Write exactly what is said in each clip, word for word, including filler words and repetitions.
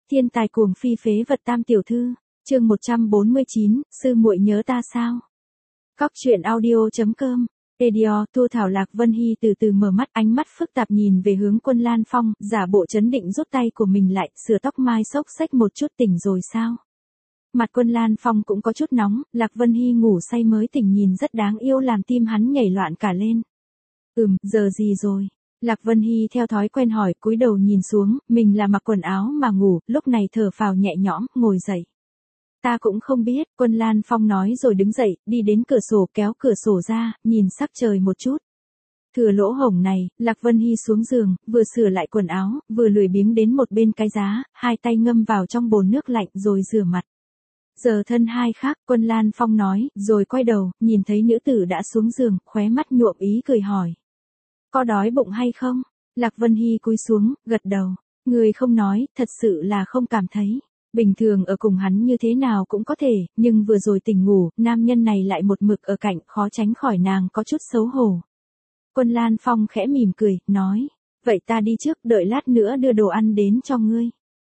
Thiên tài cuồng phi phế vật tam tiểu thư, chương một trăm bốn mươi chín, sư muội nhớ ta sao? Cóc truyện audio.com, Edio, Thu Thảo Lạc Vân Hy từ từ mở mắt, ánh mắt phức tạp nhìn về hướng Quân Lan Phong, giả bộ trấn định rút tay của mình lại, sửa tóc mai xốc xếch một chút. Tỉnh rồi sao? Mặt Quân Lan Phong cũng có chút nóng, Lạc Vân Hy ngủ say mới tỉnh nhìn rất đáng yêu làm tim hắn nhảy loạn cả lên. Ừm, giờ gì rồi? Lạc Vân Hy theo thói quen hỏi, cúi đầu nhìn xuống, mình là mặc quần áo mà ngủ, lúc này thở phào nhẹ nhõm, ngồi dậy. Ta cũng không biết, Quân Lan Phong nói rồi đứng dậy, đi đến cửa sổ kéo cửa sổ ra, nhìn sắc trời một chút. Thừa lỗ hổng này, Lạc Vân Hy xuống giường, vừa sửa lại quần áo, vừa lười biếng đến một bên cái giá, hai tay ngâm vào trong bồn nước lạnh rồi rửa mặt. Giờ thân hai khác, Quân Lan Phong nói, rồi quay đầu, nhìn thấy nữ tử đã xuống giường, khóe mắt nhuộm ý cười hỏi. Có đói bụng hay không? Lạc Vân Hy cúi xuống, gật đầu. Người không nói, thật sự là không cảm thấy. Bình thường ở cùng hắn như thế nào cũng có thể, nhưng vừa rồi tỉnh ngủ, nam nhân này lại một mực ở cạnh, khó tránh khỏi nàng có chút xấu hổ. Quân Lan Phong khẽ mỉm cười, nói, vậy ta đi trước, đợi lát nữa đưa đồ ăn đến cho ngươi.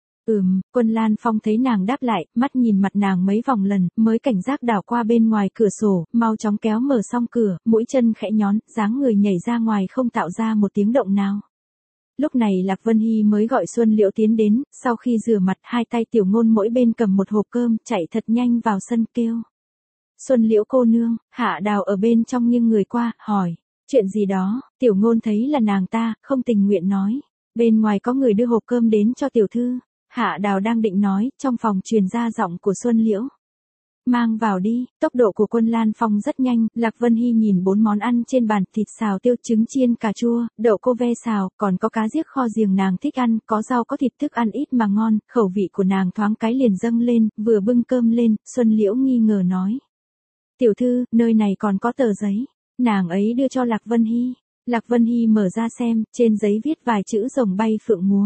Ừm, Quân Lan Phong thấy nàng đáp lại, mắt nhìn mặt nàng mấy vòng lần, mới cảnh giác đảo qua bên ngoài cửa sổ, mau chóng kéo mở xong cửa, mũi chân khẽ nhón, dáng người nhảy ra ngoài không tạo ra một tiếng động nào. Lúc này Lạc Vân Hy mới gọi Xuân Liễu tiến đến, sau khi rửa mặt, hai tay Tiểu Ngôn mỗi bên cầm một hộp cơm, chạy thật nhanh vào sân kêu. Xuân Liễu cô nương, Hạ Đào ở bên trong nghiêng người qua, hỏi, chuyện gì đó? Tiểu Ngôn thấy là nàng ta, không tình nguyện nói, bên ngoài có người đưa hộp cơm đến cho tiểu thư. Hạ Đào đang định nói, trong phòng truyền ra giọng của Xuân Liễu. Mang vào đi. Tốc độ của Quân Lan Phong rất nhanh, Lạc Vân Hy nhìn bốn món ăn trên bàn, thịt xào tiêu, trứng chiên cà chua, đậu cô ve xào, còn có cá giếc kho riềng nàng thích ăn, có rau có thịt, thức ăn ít mà ngon, khẩu vị của nàng thoáng cái liền dâng lên, vừa bưng cơm lên, Xuân Liễu nghi ngờ nói. Tiểu thư, nơi này còn có tờ giấy. Nàng ấy đưa cho Lạc Vân Hy. Lạc Vân Hy mở ra xem, trên giấy viết vài chữ rồng bay phượng múa.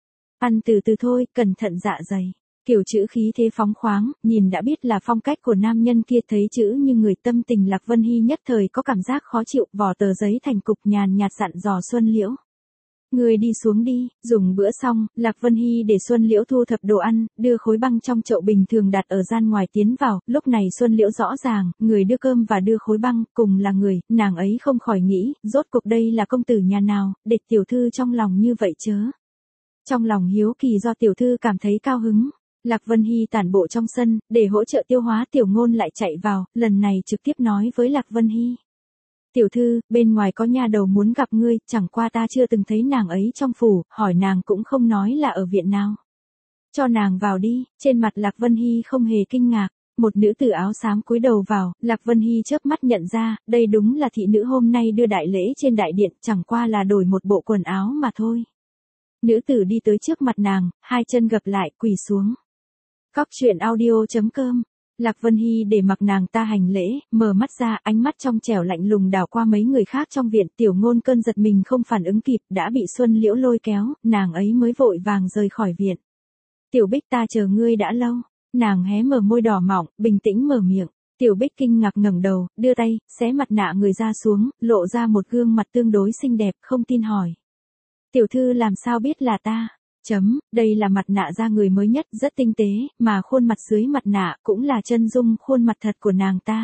Ăn từ từ thôi, cẩn thận dạ dày. Kiểu chữ khí thế phóng khoáng, nhìn đã biết là phong cách của nam nhân kia, thấy chữ như người tâm tình. Lạc Vân Hy nhất thời có cảm giác khó chịu, vò tờ giấy thành cục, nhàn nhạt dặn dò Xuân Liễu. Người đi xuống đi. Dùng bữa xong, Lạc Vân Hy để Xuân Liễu thu thập đồ ăn, đưa khối băng trong chậu bình thường đặt ở gian ngoài tiến vào, lúc này Xuân Liễu rõ ràng, người đưa cơm và đưa khối băng, cùng là người, nàng ấy không khỏi nghĩ, rốt cuộc đây là công tử nhà nào, để tiểu thư trong lòng như vậy chớ. Trong lòng hiếu kỳ do tiểu thư cảm thấy cao hứng, Lạc Vân Hy tản bộ trong sân, để hỗ trợ tiêu hóa. Tiểu Ngôn lại chạy vào, lần này trực tiếp nói với Lạc Vân Hy. Tiểu thư, bên ngoài có nha đầu muốn gặp ngươi, chẳng qua ta chưa từng thấy nàng ấy trong phủ, hỏi nàng cũng không nói là ở viện nào. Cho nàng vào đi. Trên mặt Lạc Vân Hy không hề kinh ngạc, một nữ tử áo xám cúi đầu vào, Lạc Vân Hy chớp mắt nhận ra, đây đúng là thị nữ hôm nay đưa đại lễ trên đại điện, chẳng qua là đổi một bộ quần áo mà thôi. Nữ tử đi tới trước mặt nàng, hai chân gập lại, quỳ xuống. Cóc truyện audio.com, Lạc Vân Hy để mặc nàng ta hành lễ, mở mắt ra, ánh mắt trong trẻo lạnh lùng đảo qua mấy người khác trong viện. Tiểu Ngôn cơn giật mình không phản ứng kịp, đã bị Xuân Liễu lôi kéo, nàng ấy mới vội vàng rời khỏi viện. Tiểu Bích, ta chờ ngươi đã lâu. Nàng hé mở môi đỏ mọng, bình tĩnh mở miệng. Tiểu Bích kinh ngạc ngẩng đầu, đưa tay, xé mặt nạ người ra xuống, lộ ra một gương mặt tương đối xinh đẹp, không tin hỏi. Tiểu thư làm sao biết là ta? Chấm, đây là mặt nạ da người mới nhất, rất tinh tế, mà khuôn mặt dưới mặt nạ cũng là chân dung khuôn mặt thật của nàng ta.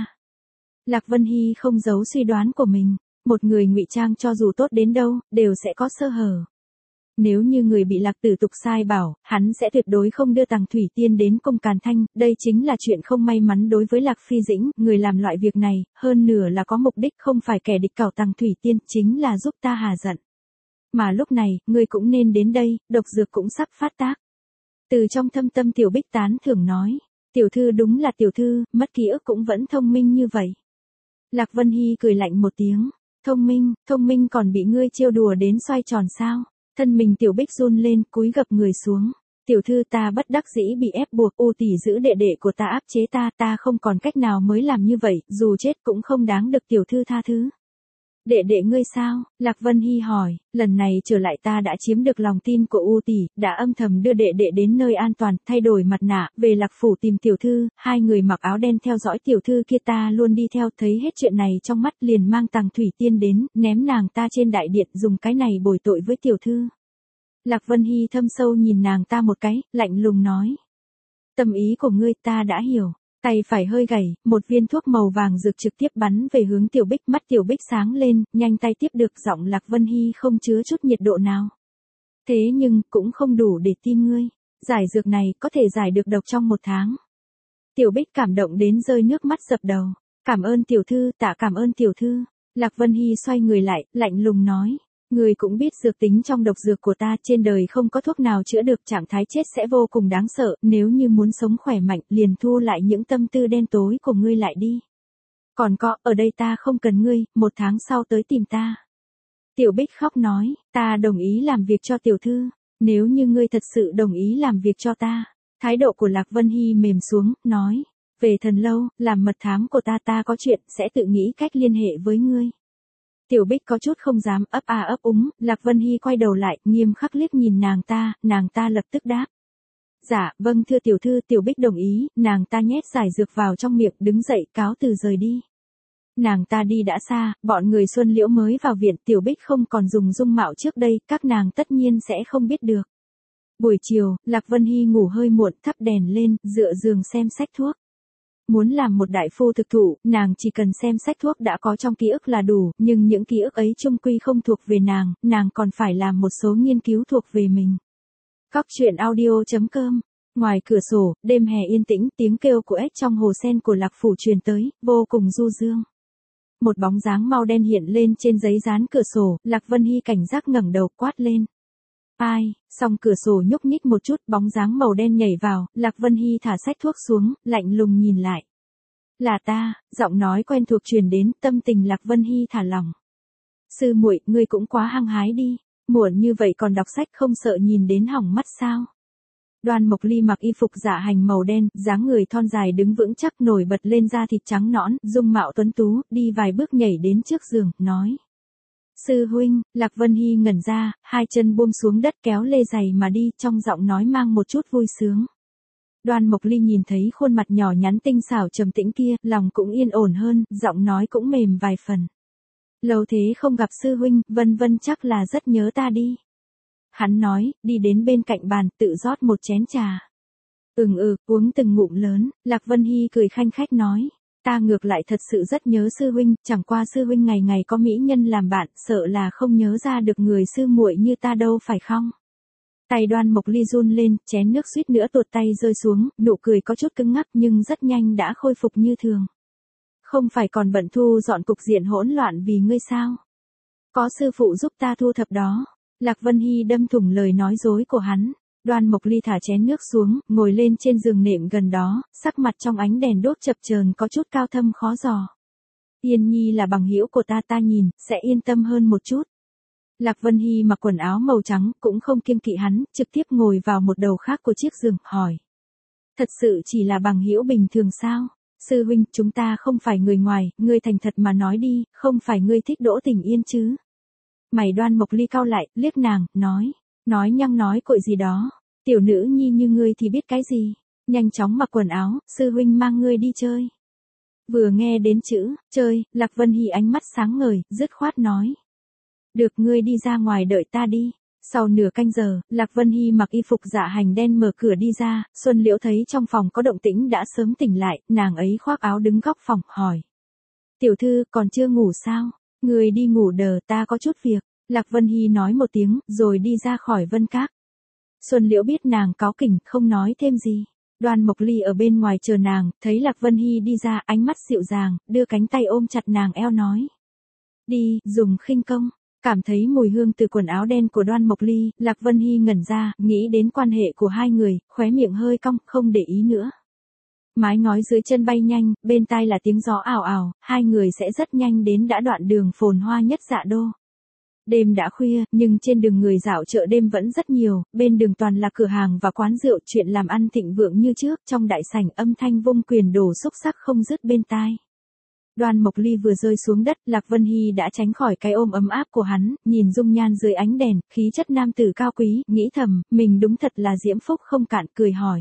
Lạc Vân Hy không giấu suy đoán của mình, một người ngụy trang cho dù tốt đến đâu, đều sẽ có sơ hở. Nếu như người bị Lạc Tử Tục sai bảo, hắn sẽ tuyệt đối không đưa Tằng Thủy Tiên đến cung Càn Thanh, đây chính là chuyện không may mắn đối với Lạc Phi Dĩnh, người làm loại việc này, hơn nửa là có mục đích, không phải kẻ địch cảo Tằng Thủy Tiên, chính là giúp ta hà giận. Mà lúc này, ngươi cũng nên đến đây, độc dược cũng sắp phát tác. Từ trong thâm tâm Tiểu Bích tán thưởng nói, tiểu thư đúng là tiểu thư, mất ký ức cũng vẫn thông minh như vậy. Lạc Vân Hy cười lạnh một tiếng, thông minh, thông minh còn bị ngươi trêu đùa đến xoay tròn sao? Thân mình Tiểu Bích run lên, cúi gập người xuống. Tiểu thư, ta bất đắc dĩ bị ép buộc, U tỷ giữ đệ đệ của ta áp chế ta, ta không còn cách nào mới làm như vậy, dù chết cũng không đáng được tiểu thư tha thứ. Đệ đệ ngươi sao? Lạc Vân Hy hỏi, lần này trở lại ta đã chiếm được lòng tin của U tỷ, đã âm thầm đưa đệ đệ đến nơi an toàn, thay đổi mặt nạ, về Lạc phủ tìm tiểu thư, hai người mặc áo đen theo dõi tiểu thư kia, ta luôn đi theo, thấy hết chuyện này trong mắt liền mang Tằng Thủy Tiên đến, ném nàng ta trên đại điện, dùng cái này bồi tội với tiểu thư. Lạc Vân Hy thâm sâu nhìn nàng ta một cái, lạnh lùng nói. Tâm ý của ngươi ta đã hiểu. Tay phải hơi gảy, một viên thuốc màu vàng rực trực tiếp bắn về hướng Tiểu Bích, mắt Tiểu Bích sáng lên, nhanh tay tiếp được, giọng Lạc Vân Hy không chứa chút nhiệt độ nào. Thế nhưng, cũng không đủ để tin ngươi. Giải dược này có thể giải được độc trong một tháng. Tiểu Bích cảm động đến rơi nước mắt dập đầu. Cảm ơn tiểu thư, tạ cảm ơn tiểu thư. Lạc Vân Hy xoay người lại, lạnh lùng nói. Người cũng biết dược tính trong độc dược của ta, trên đời không có thuốc nào chữa được, trạng thái chết sẽ vô cùng đáng sợ, nếu như muốn sống khỏe mạnh, liền thu lại những tâm tư đen tối của ngươi lại đi. Còn có, ở đây ta không cần ngươi, một tháng sau tới tìm ta. Tiểu Bích khóc nói, ta đồng ý làm việc cho tiểu thư, nếu như ngươi thật sự đồng ý làm việc cho ta. Thái độ của Lạc Vân Hy mềm xuống, nói, về thần lâu, làm mật thám của ta ta có chuyện, sẽ tự nghĩ cách liên hệ với ngươi. Tiểu Bích có chút không dám, ấp a ấp úng, Lạc Vân Hy quay đầu lại, nghiêm khắc liếc nhìn nàng ta, nàng ta lập tức đáp. Dạ, vâng thưa tiểu thư, Tiểu Bích đồng ý, nàng ta nhét giải dược vào trong miệng, đứng dậy, cáo từ rời đi. Nàng ta đi đã xa, bọn người Xuân Liễu mới vào viện, Tiểu Bích không còn dùng dung mạo trước đây, các nàng tất nhiên sẽ không biết được. Buổi chiều, Lạc Vân Hy ngủ hơi muộn, thắp đèn lên, dựa giường xem sách thuốc. Muốn làm một đại phu thực thụ, nàng chỉ cần xem sách thuốc đã có trong ký ức là đủ, nhưng những ký ức ấy chung quy không thuộc về nàng, nàng còn phải làm một số nghiên cứu thuộc về mình. Cóc truyện audio chấm com. Ngoài cửa sổ, đêm hè yên tĩnh, tiếng kêu của ếch trong hồ sen của Lạc phủ truyền tới, vô cùng du dương. Một bóng dáng màu đen hiện lên trên giấy dán cửa sổ, Lạc Vân Hy cảnh giác ngẩng đầu quát lên. Ai, song cửa sổ nhúc nhích một chút, bóng dáng màu đen nhảy vào, Lạc Vân Hy thả sách thuốc xuống, lạnh lùng nhìn lại. Là ta, giọng nói quen thuộc truyền đến, tâm tình Lạc Vân Hy thả lỏng. Sư muội, ngươi cũng quá hăng hái đi, muộn như vậy còn đọc sách không sợ nhìn đến hỏng mắt sao? Đoan Mộc Ly mặc y phục dạ hành màu đen, dáng người thon dài đứng vững chắc, nổi bật lên da thịt trắng nõn, dung mạo tuấn tú, đi vài bước nhảy đến trước giường, nói. Sư huynh, Lạc Vân Hy ngẩn ra, hai chân buông xuống đất kéo lê giày mà đi, trong giọng nói mang một chút vui sướng. Đoan Mộc Ly nhìn thấy khuôn mặt nhỏ nhắn tinh xảo trầm tĩnh kia, lòng cũng yên ổn hơn, giọng nói cũng mềm vài phần. Lâu thế không gặp sư huynh, vân vân chắc là rất nhớ ta đi. Hắn nói, đi đến bên cạnh bàn, tự rót một chén trà. Ừm ừ, uống từng ngụm lớn, Lạc Vân Hy cười khanh khách nói. Ta ngược lại thật sự rất nhớ sư huynh, chẳng qua sư huynh ngày ngày có mỹ nhân làm bạn, sợ là không nhớ ra được người sư muội như ta đâu phải không? Tay Đoan Mộc Ly run lên, chén nước suýt nữa tuột tay rơi xuống, nụ cười có chút cứng ngắc nhưng rất nhanh đã khôi phục như thường. Không phải còn bận thu dọn cục diện hỗn loạn vì ngươi sao? Có sư phụ giúp ta thu thập đó. Lạc Vân Hy đâm thủng lời nói dối của hắn. Đoan Mộc Ly thả chén nước xuống, ngồi lên trên giường nệm gần đó, sắc mặt trong ánh đèn đốt chập chờn có chút cao thâm khó dò. Yên Nhi là bằng hữu của ta, ta nhìn, sẽ yên tâm hơn một chút. Lạc Vân Hy mặc quần áo màu trắng, cũng không kiêng kỵ hắn, trực tiếp ngồi vào một đầu khác của chiếc giường, hỏi. Thật sự chỉ là bằng hữu bình thường sao? Sư huynh, chúng ta không phải người ngoài, ngươi thành thật mà nói đi, không phải ngươi thích Đỗ Tình Yên chứ? Mày Đoan Mộc Ly cau lại, liếc nàng, nói. Nói nhăng nói cội gì đó. Tiểu nữ nhi như ngươi thì biết cái gì. Nhanh chóng mặc quần áo, sư huynh mang ngươi đi chơi. Vừa nghe đến chữ, chơi, Lạc Vân Hy ánh mắt sáng ngời, dứt khoát nói. Được, ngươi đi ra ngoài đợi ta đi. Sau nửa canh giờ, Lạc Vân Hy mặc y phục dạ hành đen mở cửa đi ra, Xuân Liễu thấy trong phòng có động tĩnh đã sớm tỉnh lại, nàng ấy khoác áo đứng góc phòng, hỏi. Tiểu thư, còn chưa ngủ sao? Ngươi đi ngủ đờ, ta có chút việc. Lạc Vân Hy nói một tiếng, rồi đi ra khỏi Vân Các. Xuân Liễu biết nàng cáu kỉnh, không nói thêm gì. Đoan Mộc Ly ở bên ngoài chờ nàng, thấy Lạc Vân Hy đi ra, ánh mắt dịu dàng, đưa cánh tay ôm chặt nàng eo nói. Đi, dùng khinh công. Cảm thấy mùi hương từ quần áo đen của Đoan Mộc Ly, Lạc Vân Hy ngẩn ra, nghĩ đến quan hệ của hai người, khóe miệng hơi cong, không để ý nữa. Mái ngói dưới chân bay nhanh, bên tai là tiếng gió ảo ảo, hai người sẽ rất nhanh đến đã đoạn đường phồn hoa nhất Dạ Đô. Đêm đã khuya, nhưng trên đường người dạo chợ đêm vẫn rất nhiều, bên đường toàn là cửa hàng và quán rượu, chuyện làm ăn thịnh vượng như trước, trong đại sảnh âm thanh vung quyền đổ xúc sắc không dứt bên tai. Đoan Mộc Ly vừa rơi xuống đất, Lạc Vân Hy đã tránh khỏi cái ôm ấm áp của hắn, nhìn dung nhan dưới ánh đèn, khí chất nam tử cao quý, nghĩ thầm, mình đúng thật là diễm phúc không cạn, cười hỏi.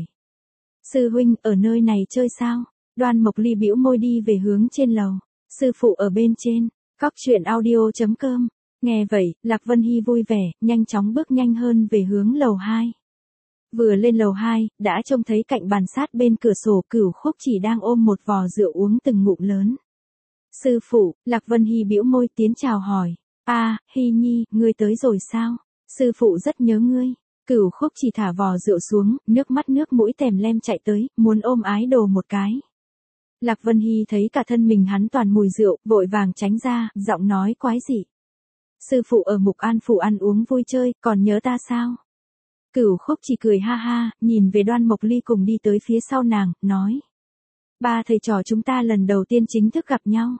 Sư huynh, ở nơi này chơi sao? Đoan Mộc Ly bĩu môi đi về hướng trên lầu. Sư phụ ở bên trên. Cóc truyện audio chấm com Nghe vậy, Lạc Vân Hy vui vẻ, nhanh chóng bước nhanh hơn về hướng lầu hai. Vừa lên lầu hai, đã trông thấy cạnh bàn sát bên cửa sổ Cửu Khúc Chỉ đang ôm một vò rượu uống từng ngụm lớn. Sư phụ, Lạc Vân Hy bĩu môi tiến chào hỏi. À, Hy Nhi, ngươi tới rồi sao? Sư phụ rất nhớ ngươi. Cửu Khúc Chỉ thả vò rượu xuống, nước mắt nước mũi tèm lem chạy tới, muốn ôm ái đồ một cái. Lạc Vân Hy thấy cả thân mình hắn toàn mùi rượu, vội vàng tránh ra, giọng nói quái dị. Sư phụ ở Mục An phủ ăn uống vui chơi, còn nhớ ta sao? Cửu Khúc Chỉ cười ha ha, nhìn về Đoan Mộc Ly cùng đi tới phía sau nàng, nói. Ba thầy trò chúng ta lần đầu tiên chính thức gặp nhau.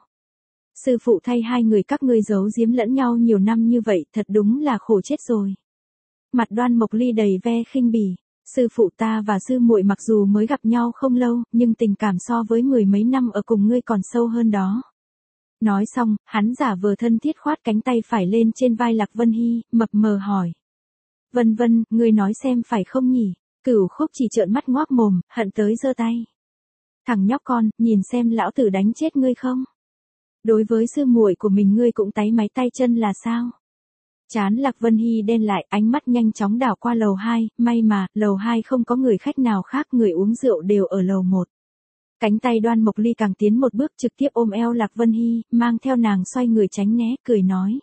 Sư phụ thay hai người các ngươi giấu giếm lẫn nhau nhiều năm như vậy, thật đúng là khổ chết rồi. Mặt Đoan Mộc Ly đầy ve khinh bỉ. Sư phụ ta và sư muội mặc dù mới gặp nhau không lâu, nhưng tình cảm so với mười mấy năm ở cùng ngươi còn sâu hơn đó. Nói xong, hắn giả vờ thân thiết khoát cánh tay phải lên trên vai Lạc Vân Hy, mập mờ hỏi. Vân Vân, ngươi nói xem phải không nhỉ? Cửu Khúc Chỉ trợn mắt ngoác mồm, hận tới giơ tay. Thằng nhóc con, nhìn xem lão tử đánh chết ngươi không? Đối với sư muội của mình ngươi cũng táy máy tay chân là sao? Chán Lạc Vân Hy đen lại, ánh mắt nhanh chóng đảo qua lầu hai, may mà, lầu hai không có người khách nào khác, người uống rượu đều ở lầu một. Cánh tay Đoan Mộc Ly càng tiến một bước trực tiếp ôm eo Lạc Vân Hy, mang theo nàng xoay người tránh né, cười nói.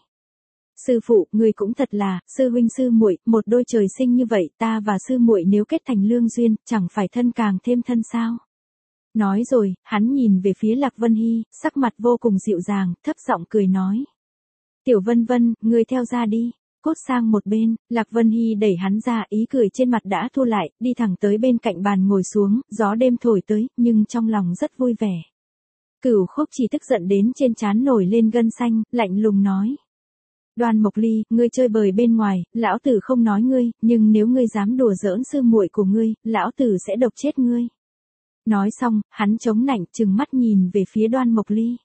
Sư phụ, người cũng thật là, sư huynh sư muội, một đôi trời sinh như vậy, ta và sư muội nếu kết thành lương duyên, chẳng phải thân càng thêm thân sao? Nói rồi, hắn nhìn về phía Lạc Vân Hy, sắc mặt vô cùng dịu dàng, thấp giọng cười nói. Tiểu Vân Vân, ngươi theo ra đi, cốt sang một bên, Lạc Vân Hy đẩy hắn ra, ý cười trên mặt đã thu lại, đi thẳng tới bên cạnh bàn ngồi xuống, gió đêm thổi tới, nhưng trong lòng rất vui vẻ. Cửu Khúc Chỉ tức giận đến trên trán nổi lên gân xanh, lạnh lùng nói. Đoan Mộc Ly, ngươi chơi bời bên ngoài, lão tử không nói ngươi, nhưng nếu ngươi dám đùa giỡn sư muội của ngươi, lão tử sẽ độc chết ngươi. Nói xong, hắn chống nạnh trừng mắt nhìn về phía Đoan Mộc Ly.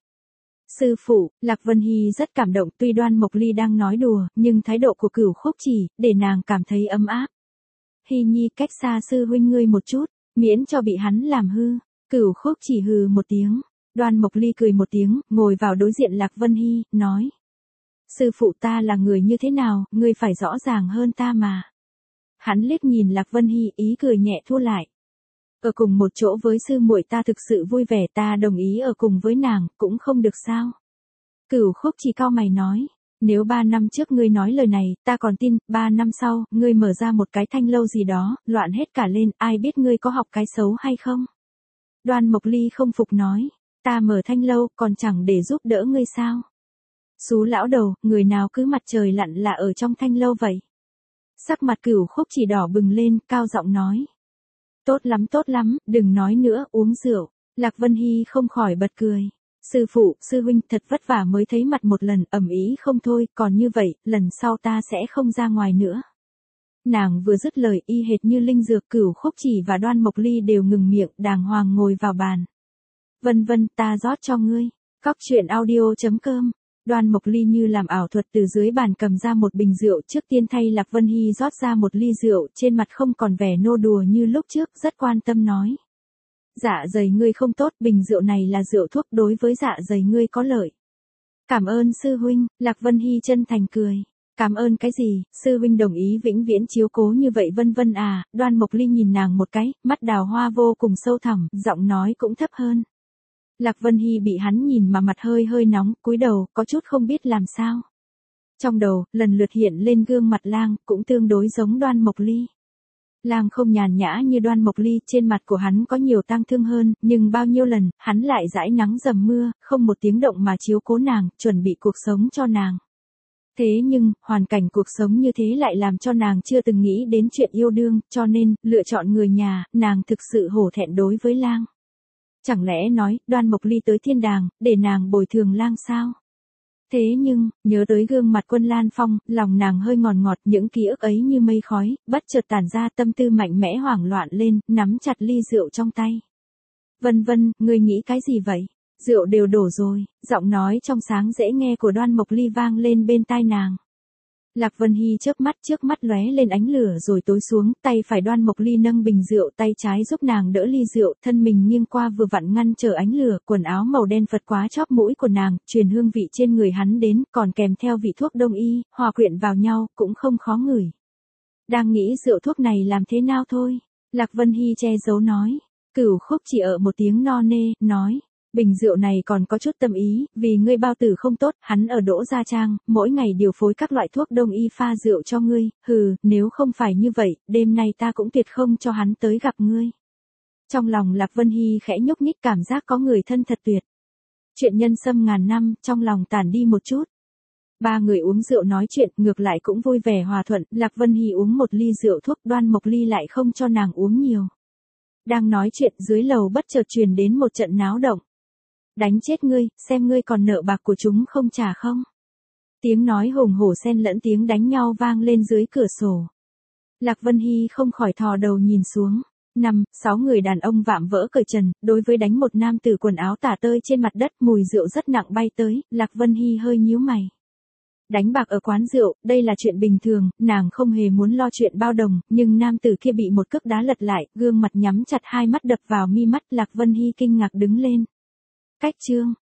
Sư phụ, Lạc Vân Hy rất cảm động, tuy Đoan Mộc Ly đang nói đùa, nhưng thái độ của Cửu Khúc Chỉ, để nàng cảm thấy ấm áp. Hy Nhi cách xa sư huynh ngươi một chút, miễn cho bị hắn làm hư. Cửu Khúc Chỉ hừ một tiếng. Đoan Mộc Ly cười một tiếng, ngồi vào đối diện Lạc Vân Hy, nói. Sư phụ ta là người như thế nào, ngươi phải rõ ràng hơn ta mà. Hắn liếc nhìn Lạc Vân Hy, ý cười nhẹ thua lại. Ở cùng một chỗ với sư muội ta thực sự vui vẻ, ta đồng ý ở cùng với nàng, cũng không được sao. Cửu Khúc Chỉ cau mày nói, nếu ba năm trước ngươi nói lời này, ta còn tin, ba năm sau, ngươi mở ra một cái thanh lâu gì đó, loạn hết cả lên, ai biết ngươi có học cái xấu hay không? Đoan Mộc Ly không phục nói, ta mở thanh lâu, còn chẳng để giúp đỡ ngươi sao? Xú lão đầu, người nào cứ mặt trời lặn là ở trong thanh lâu vậy? Sắc mặt Cửu Khúc Chỉ đỏ bừng lên, cao giọng nói. Tốt lắm tốt lắm, đừng nói nữa, uống rượu. Lạc Vân Hy không khỏi bật cười. Sư phụ, sư huynh thật vất vả mới thấy mặt một lần, ầm ĩ không thôi, còn như vậy, lần sau ta sẽ không ra ngoài nữa. Nàng vừa dứt lời, y hệt như linh dược, Cửu Khúc Chỉ và Đoan Mộc Ly đều ngừng miệng, đàng hoàng ngồi vào bàn. Vân Vân, ta rót cho ngươi. Cóc truyện audio chấm com. Đoan Mộc Ly như làm ảo thuật từ dưới bàn cầm ra một bình rượu, trước tiên thay Lạc Vân Hy rót ra một ly rượu, trên mặt không còn vẻ nô đùa như lúc trước, rất quan tâm nói. Dạ dày ngươi không tốt, bình rượu này là rượu thuốc, đối với dạ dày ngươi có lợi. Cảm ơn sư huynh, Lạc Vân Hy chân thành cười. Cảm ơn cái gì, sư huynh đồng ý vĩnh viễn chiếu cố như vậy Vân Vân à. Đoan Mộc Ly nhìn nàng một cái, mắt đào hoa vô cùng sâu thẳm, giọng nói cũng thấp hơn. Lạc Vân Hy bị hắn nhìn mà mặt hơi hơi nóng, cúi đầu, có chút không biết làm sao. Trong đầu, lần lượt hiện lên gương mặt Lang, cũng tương đối giống Đoan Mộc Ly. Lang không nhàn nhã như Đoan Mộc Ly, trên mặt của hắn có nhiều tang thương hơn, nhưng bao nhiêu lần, hắn lại dãi nắng dầm mưa, không một tiếng động mà chiếu cố nàng, chuẩn bị cuộc sống cho nàng. Thế nhưng, hoàn cảnh cuộc sống như thế lại làm cho nàng chưa từng nghĩ đến chuyện yêu đương, cho nên, lựa chọn người nhà, nàng thực sự hổ thẹn đối với Lang. Chẳng lẽ nói, Đoan Mộc Ly tới thiên đàng, để nàng bồi thường Lang sao? Thế nhưng, nhớ tới gương mặt Quân Lan Phong, lòng nàng hơi ngọt ngọt, những ký ức ấy như mây khói, bất chợt tản ra, tâm tư mạnh mẽ hoảng loạn lên, nắm chặt ly rượu trong tay. Vân Vân, ngươi nghĩ cái gì vậy? Rượu đều đổ rồi, giọng nói trong sáng dễ nghe của Đoan Mộc Ly vang lên bên tai nàng. Lạc Vân Hy chớp mắt, trước mắt lóe lên ánh lửa rồi tối xuống, tay phải đoan Mộc Ly nâng bình rượu, tay trái giúp nàng đỡ ly rượu, thân mình nghiêng qua vừa vặn ngăn trở ánh lửa, quần áo màu đen phật quá chóp mũi của nàng, truyền hương vị trên người hắn đến, còn kèm theo vị thuốc đông y, hòa quyện vào nhau, cũng không khó ngửi. Đang nghĩ rượu thuốc này làm thế nào thôi, Lạc Vân Hy che giấu nói. Cửu Khúc chỉ ở một tiếng no nê, nói. Bình rượu này còn có chút tâm ý, vì ngươi bao tử không tốt, hắn ở Đỗ Gia Trang, mỗi ngày điều phối các loại thuốc đông y pha rượu cho ngươi, hừ, nếu không phải như vậy, đêm nay ta cũng tuyệt không cho hắn tới gặp ngươi. Trong lòng Lạc Vân Hy khẽ nhúc nhích, cảm giác có người thân thật tuyệt. Chuyện nhân sâm ngàn năm, trong lòng tản đi một chút. Ba người uống rượu nói chuyện, ngược lại cũng vui vẻ hòa thuận, Lạc Vân Hy uống một ly rượu thuốc, Đoan Mộc Ly lại không cho nàng uống nhiều. Đang nói chuyện, dưới lầu bất chợt truyền đến một trận náo động. Đánh chết ngươi, xem ngươi còn nợ bạc của chúng không trả không. Tiếng nói hùng hổ xen lẫn tiếng đánh nhau vang lên dưới cửa sổ. Lạc Vân Hy không khỏi thò đầu nhìn xuống. Năm, sáu người đàn ông vạm vỡ cởi trần, đối với đánh một nam tử quần áo tả tơi trên mặt đất, mùi rượu rất nặng bay tới, Lạc Vân Hy hơi nhíu mày. Đánh bạc ở quán rượu, đây là chuyện bình thường, nàng không hề muốn lo chuyện bao đồng, nhưng nam tử kia bị một cước đá lật lại, gương mặt nhắm chặt, hai mắt đập vào mi mắt, Lạc Vân Hy kinh ngạc đứng lên. Cách chương